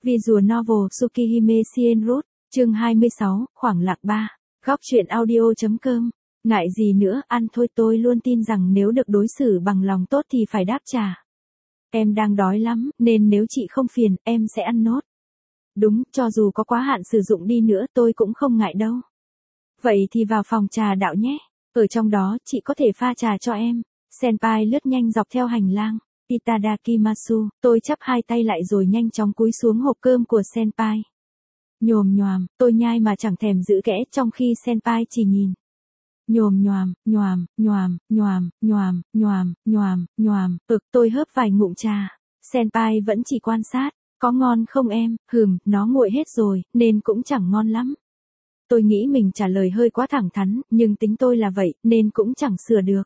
Visual Novel Tsukihime Shienroute, chương 26, khoảng lặng 3. Góc truyện audio.com. Ngại gì nữa, ăn thôi, tôi luôn tin rằng nếu được đối xử bằng lòng tốt thì phải đáp trả. Em đang đói lắm, nên nếu chị không phiền, em sẽ ăn nốt. Đúng, cho dù có quá hạn sử dụng đi nữa tôi cũng không ngại đâu. Vậy thì vào phòng trà đạo nhé. Ở trong đó, chị có thể pha trà cho em. Senpai lướt nhanh dọc theo hành lang. Itadakimasu, tôi chắp hai tay lại rồi nhanh chóng cúi xuống hộp cơm của Senpai. Nhồm nhoàm, tôi nhai mà chẳng thèm giữ kẽ trong khi Senpai chỉ nhìn. Nhồm nhoàm, nhoàm, nhoàm, nhoàm, nhoàm, nhoàm, nhoàm, nhoàm, tôi hớp vài ngụm trà. Senpai vẫn chỉ quan sát. Có ngon không em? Nó nguội hết rồi, nên cũng chẳng ngon lắm. Tôi nghĩ mình trả lời hơi quá thẳng thắn, nhưng tính tôi là vậy, nên cũng chẳng sửa được.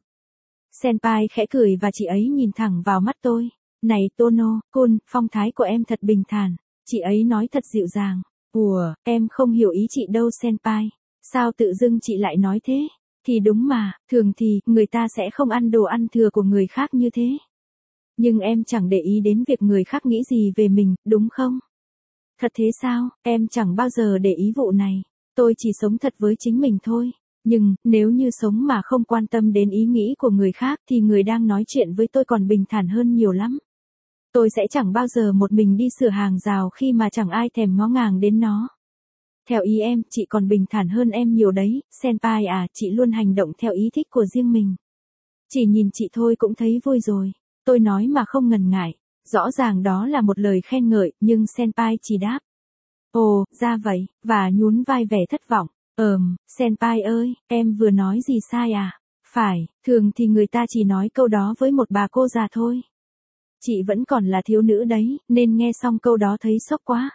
Senpai khẽ cười và chị ấy nhìn thẳng vào mắt tôi. Này Tono-kun, phong thái của em thật bình thản. Chị ấy nói thật dịu dàng. Ủa, em không hiểu ý chị đâu Senpai. Sao tự dưng chị lại nói thế? Thì đúng mà, thường thì, người ta sẽ không ăn đồ ăn thừa của người khác như thế. Nhưng em chẳng để ý đến việc người khác nghĩ gì về mình, đúng không? Thật thế sao, em chẳng bao giờ để ý vụ này. Tôi chỉ sống thật với chính mình thôi. Nhưng, nếu như sống mà không quan tâm đến ý nghĩ của người khác thì người đang nói chuyện với tôi còn bình thản hơn nhiều lắm. Tôi sẽ chẳng bao giờ một mình đi sửa hàng rào khi mà chẳng ai thèm ngó ngàng đến nó. Theo ý em, chị còn bình thản hơn em nhiều đấy, Senpai à, chị luôn hành động theo ý thích của riêng mình. Chỉ nhìn chị thôi cũng thấy vui rồi. Tôi nói mà không ngần ngại. Rõ ràng đó là một lời khen ngợi, nhưng Senpai chỉ đáp. Ồ, ra vậy, và nhún vai vẻ thất vọng. Senpai ơi, em vừa nói gì sai à? Phải, thường thì người ta chỉ nói câu đó với một bà cô già thôi. Chị vẫn còn là thiếu nữ đấy, nên nghe xong câu đó thấy sốc quá.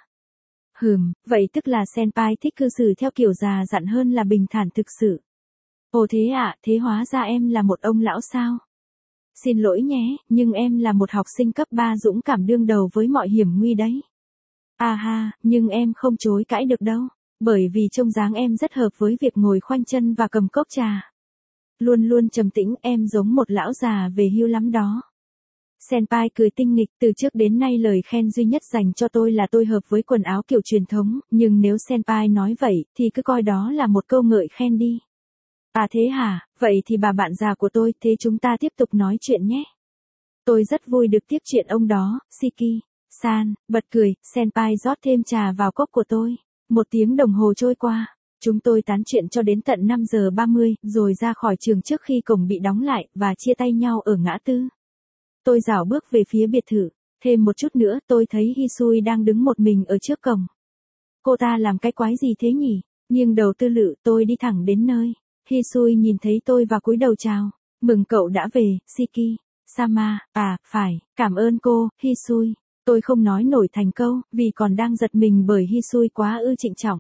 Vậy tức là Senpai thích cư xử theo kiểu già dặn hơn là bình thản thực sự. Ồ thế ạ, thế hóa ra em là một ông lão sao? Xin lỗi nhé, nhưng em là một học sinh cấp 3 dũng cảm đương đầu với mọi hiểm nguy đấy. À ha, nhưng em không chối cãi được đâu, bởi vì trông dáng em rất hợp với việc ngồi khoanh chân và cầm cốc trà. Luôn luôn trầm tĩnh, em giống một lão già về hưu lắm đó. Senpai cười tinh nghịch, từ trước đến nay lời khen duy nhất dành cho tôi là tôi hợp với quần áo kiểu truyền thống, nhưng nếu Senpai nói vậy, thì cứ coi đó là một câu ngợi khen đi. À thế hả, vậy thì bà bạn già của tôi, thế chúng ta tiếp tục nói chuyện nhé. Tôi rất vui được tiếp chuyện ông đó, Shiki-san, bật cười, Senpai rót thêm trà vào cốc của tôi. 1 tiếng đồng hồ trôi qua, chúng tôi tán chuyện cho đến tận 5 giờ 30, rồi ra khỏi trường trước khi cổng bị đóng lại, và chia tay nhau ở ngã tư. Tôi rảo bước về phía biệt thự, thêm một chút nữa tôi thấy Hisui đang đứng một mình ở trước cổng. Cô ta làm cái quái gì thế nhỉ? Nghiêng đầu tư lự, tôi đi thẳng đến nơi. Hisui nhìn thấy tôi và cúi đầu chào. Mừng cậu đã về, Shiki-sama, phải, cảm ơn cô, Hisui. Tôi không nói nổi thành câu, vì còn đang giật mình bởi Hisui quá trịnh trọng.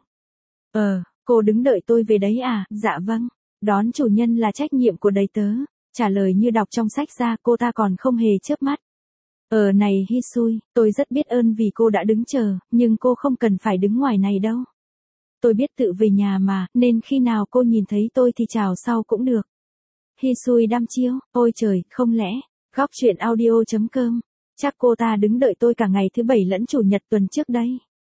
Cô đứng đợi tôi về đấy à? Dạ vâng. Đón chủ nhân là trách nhiệm của đầy tớ. Trả lời như đọc trong sách ra, cô ta còn không hề chớp mắt. Này Hisui, tôi rất biết ơn vì cô đã đứng chờ, nhưng cô không cần phải đứng ngoài này đâu. Tôi biết tự về nhà mà, nên khi nào cô nhìn thấy tôi thì chào sau cũng được. Hisui đăm chiêu, ôi trời, không lẽ, góc truyện audio.com, chắc cô ta đứng đợi tôi cả ngày thứ 7 lẫn chủ nhật tuần trước đây.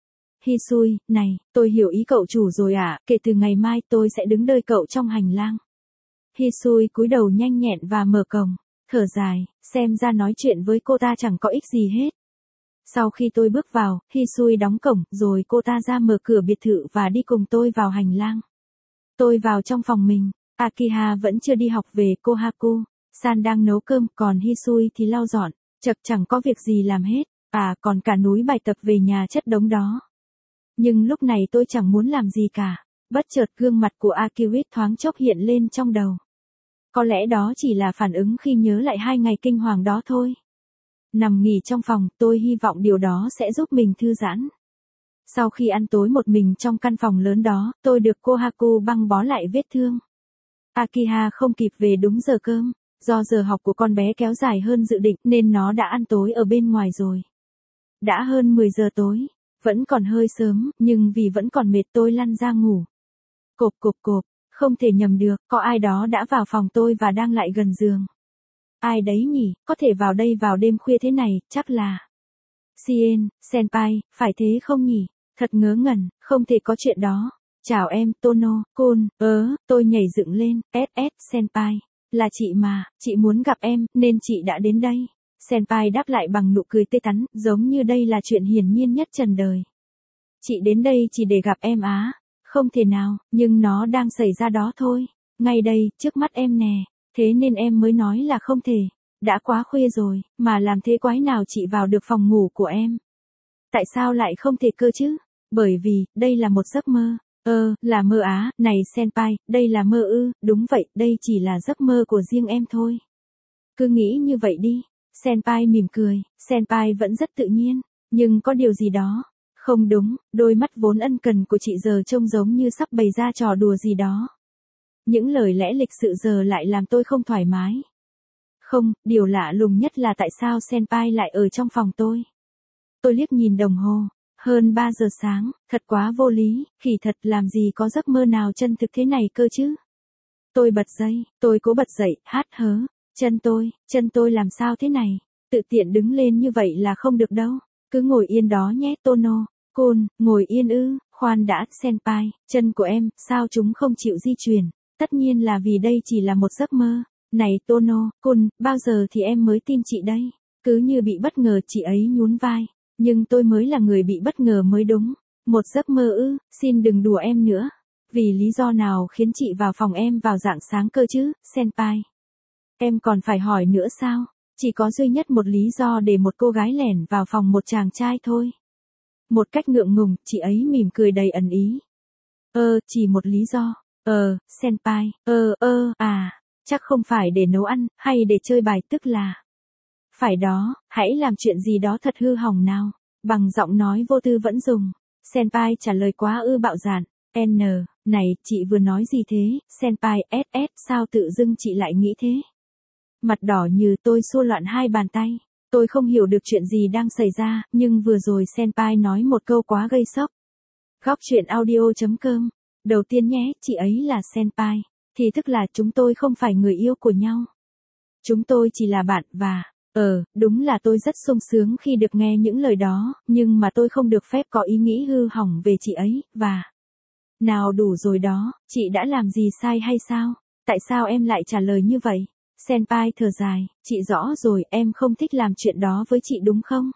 Hisui, này, tôi hiểu ý cậu chủ rồi ạ, kể từ ngày mai tôi sẽ đứng đợi cậu trong hành lang. Hisui cúi đầu nhanh nhẹn và mở cổng, thở dài, xem ra nói chuyện với cô ta chẳng có ích gì hết. Sau khi tôi bước vào, Hisui đóng cổng, rồi cô ta ra mở cửa biệt thự và đi cùng tôi vào hành lang. Tôi vào trong phòng mình, Akiha vẫn chưa đi học về, Kohaku-san đang nấu cơm, còn Hisui thì lau dọn, chẳng có việc gì làm hết, còn cả núi bài tập về nhà chất đống đó. Nhưng lúc này tôi chẳng muốn làm gì cả, bất chợt gương mặt của Akiwit thoáng chốc hiện lên trong đầu. Có lẽ đó chỉ là phản ứng khi nhớ lại 2 ngày kinh hoàng đó thôi. Nằm nghỉ trong phòng, tôi hy vọng điều đó sẽ giúp mình thư giãn. Sau khi ăn tối một mình trong căn phòng lớn đó, tôi được Kohaku băng bó lại vết thương. Akiha không kịp về đúng giờ cơm, do giờ học của con bé kéo dài hơn dự định nên nó đã ăn tối ở bên ngoài rồi. Đã hơn 10 giờ tối, vẫn còn hơi sớm, nhưng vì vẫn còn mệt tôi lăn ra ngủ. Cộp, không thể nhầm được, có ai đó đã vào phòng tôi và đang lại gần giường. Ai đấy nhỉ, có thể vào đây vào đêm khuya thế này, chắc là Sien, senpai, phải thế không nhỉ? Thật ngớ ngẩn, không thể có chuyện đó. Chào em, Tono, Kun, tôi nhảy dựng lên, senpai. Là chị mà, chị muốn gặp em, nên chị đã đến đây. Senpai đáp lại bằng nụ cười tươi tắn, giống như đây là chuyện hiển nhiên nhất trần đời. Chị đến đây chỉ để gặp em á. Không thể nào, nhưng nó đang xảy ra đó thôi. Ngay đây, trước mắt em nè. Thế nên em mới nói là không thể. Đã quá khuya rồi, mà làm thế quái nào chị vào được phòng ngủ của em? Tại sao lại không thể cơ chứ? Bởi vì, đây là một giấc mơ. Là mơ á, này senpai, đây là mơ ư, đúng vậy, đây chỉ là giấc mơ của riêng em thôi. Cứ nghĩ như vậy đi. Senpai mỉm cười, senpai vẫn rất tự nhiên, nhưng có điều gì đó. Không đúng, đôi mắt vốn ân cần của chị giờ trông giống như sắp bày ra trò đùa gì đó. Những lời lẽ lịch sự giờ lại làm tôi không thoải mái. Không, điều lạ lùng nhất là tại sao senpai lại ở trong phòng tôi. Tôi liếc nhìn đồng hồ. Hơn 3 giờ sáng, thật quá vô lý, khỉ thật làm gì có giấc mơ nào chân thực thế này cơ chứ. Tôi bật dậy, tôi cố bật dậy, hát hớ. Chân tôi làm sao thế này? Tự tiện đứng lên như vậy là không được đâu. Cứ ngồi yên đó nhé Tono. Kun, ngồi yên ư, khoan đã, senpai, chân của em, sao chúng không chịu di chuyển? Tất nhiên là vì đây chỉ là một giấc mơ. Này Tono, Kun, bao giờ thì em mới tin chị đây? Cứ như bị bất ngờ chị ấy nhún vai. Nhưng tôi mới là người bị bất ngờ mới đúng. Một giấc mơ ư, xin đừng đùa em nữa. Vì lý do nào khiến chị vào phòng em vào rạng sáng cơ chứ, senpai? Em còn phải hỏi nữa sao? Chỉ có duy nhất một lý do để một cô gái lẻn vào phòng một chàng trai thôi. Một cách ngượng ngùng, chị ấy mỉm cười đầy ẩn ý. Chỉ một lý do. Senpai, chắc không phải để nấu ăn, hay để chơi bài tức là. Phải đó, hãy làm chuyện gì đó thật hư hỏng nào. Bằng giọng nói vô tư vẫn dùng. Senpai trả lời quá bạo dạn. Này, chị vừa nói gì thế, senpai, sao tự dưng chị lại nghĩ thế? Mặt đỏ như tôi xua loạn hai bàn tay. Tôi không hiểu được chuyện gì đang xảy ra, nhưng vừa rồi senpai nói một câu quá gây sốc. Góc truyện audio.com. Đầu tiên nhé, chị ấy là senpai. Thì tức là chúng tôi không phải người yêu của nhau. Chúng tôi chỉ là bạn và... đúng là tôi rất sung sướng khi được nghe những lời đó, nhưng mà tôi không được phép có ý nghĩ hư hỏng về chị ấy, và... Nào đủ rồi đó, chị đã làm gì sai hay sao? Tại sao em lại trả lời như vậy? Senpai thở dài, chị rõ rồi, em không thích làm chuyện đó với chị đúng không?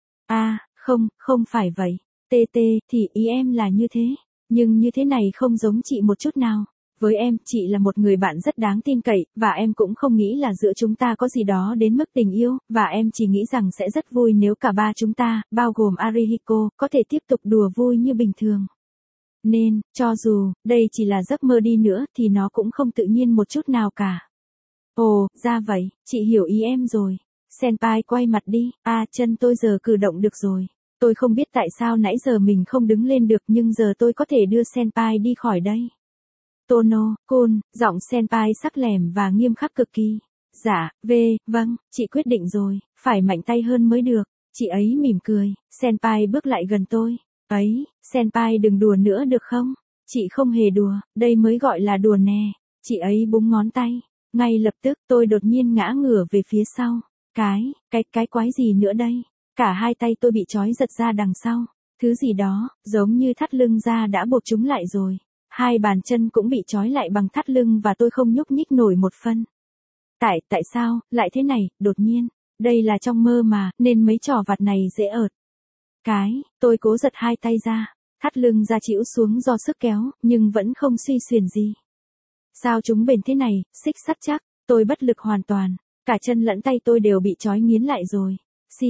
Không phải vậy. Thì ý em là như thế. Nhưng như thế này không giống chị một chút nào. Với em, chị là một người bạn rất đáng tin cậy, và em cũng không nghĩ là giữa chúng ta có gì đó đến mức tình yêu, và em chỉ nghĩ rằng sẽ rất vui nếu cả ba chúng ta, bao gồm Arihiko, có thể tiếp tục đùa vui như bình thường. Nên, cho dù, đây chỉ là giấc mơ đi nữa, thì nó cũng không tự nhiên một chút nào cả. Ồ, ra vậy, chị hiểu ý em rồi. Senpai quay mặt đi, chân tôi giờ cử động được rồi. Tôi không biết tại sao nãy giờ mình không đứng lên được nhưng giờ tôi có thể đưa senpai đi khỏi đây. Tono, Kun, giọng senpai sắc lẻm và nghiêm khắc cực kỳ. Dạ, vâng, chị quyết định rồi, phải mạnh tay hơn mới được. Chị ấy mỉm cười, senpai bước lại gần tôi. Senpai đừng đùa nữa được không? Chị không hề đùa, đây mới gọi là đùa nè. Chị ấy búng ngón tay. Ngay lập tức tôi đột nhiên ngã ngửa về phía sau. Cái quái gì nữa đây? Cả hai tay tôi bị trói giật ra đằng sau. Thứ gì đó, giống như thắt lưng ra đã buộc chúng lại rồi. Hai bàn chân cũng bị trói lại bằng thắt lưng và tôi không nhúc nhích nổi một phân. Tại sao, lại thế này, đột nhiên. Đây là trong mơ mà, nên mấy trò vặt này dễ ợt. Tôi cố giật hai tay ra. Thắt lưng ra chĩu xuống do sức kéo, nhưng vẫn không suy xuyển gì. Sao chúng bền thế này, xích sắt chắc, tôi bất lực hoàn toàn. Cả chân lẫn tay tôi đều bị trói nghiến lại rồi.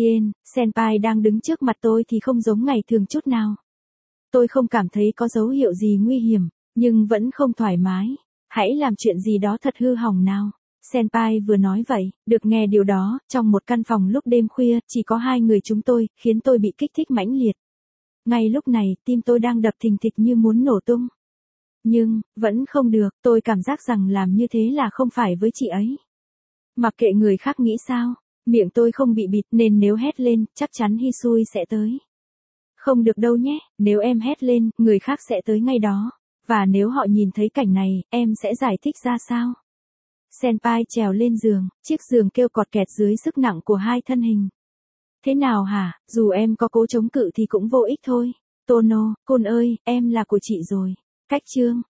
Senpai đang đứng trước mặt tôi thì không giống ngày thường chút nào. Tôi không cảm thấy có dấu hiệu gì nguy hiểm, nhưng vẫn không thoải mái. Hãy làm chuyện gì đó thật hư hỏng nào. Senpai vừa nói vậy, được nghe điều đó, trong một căn phòng lúc đêm khuya, chỉ có hai người chúng tôi, khiến tôi bị kích thích mãnh liệt. Ngay lúc này, tim tôi đang đập thình thịch như muốn nổ tung. Nhưng, vẫn không được, tôi cảm giác rằng làm như thế là không phải với chị ấy. Mặc kệ người khác nghĩ sao, miệng tôi không bị bịt nên nếu hét lên, chắc chắn Hisui sẽ tới. Không được đâu nhé, nếu em hét lên, người khác sẽ tới ngay đó. Và nếu họ nhìn thấy cảnh này, em sẽ giải thích ra sao? Senpai trèo lên giường, chiếc giường kêu cọt kẹt dưới sức nặng của hai thân hình. Thế nào hả, dù em có cố chống cự thì cũng vô ích thôi. Tono, Côn ơi, em là của chị rồi. Cách chương.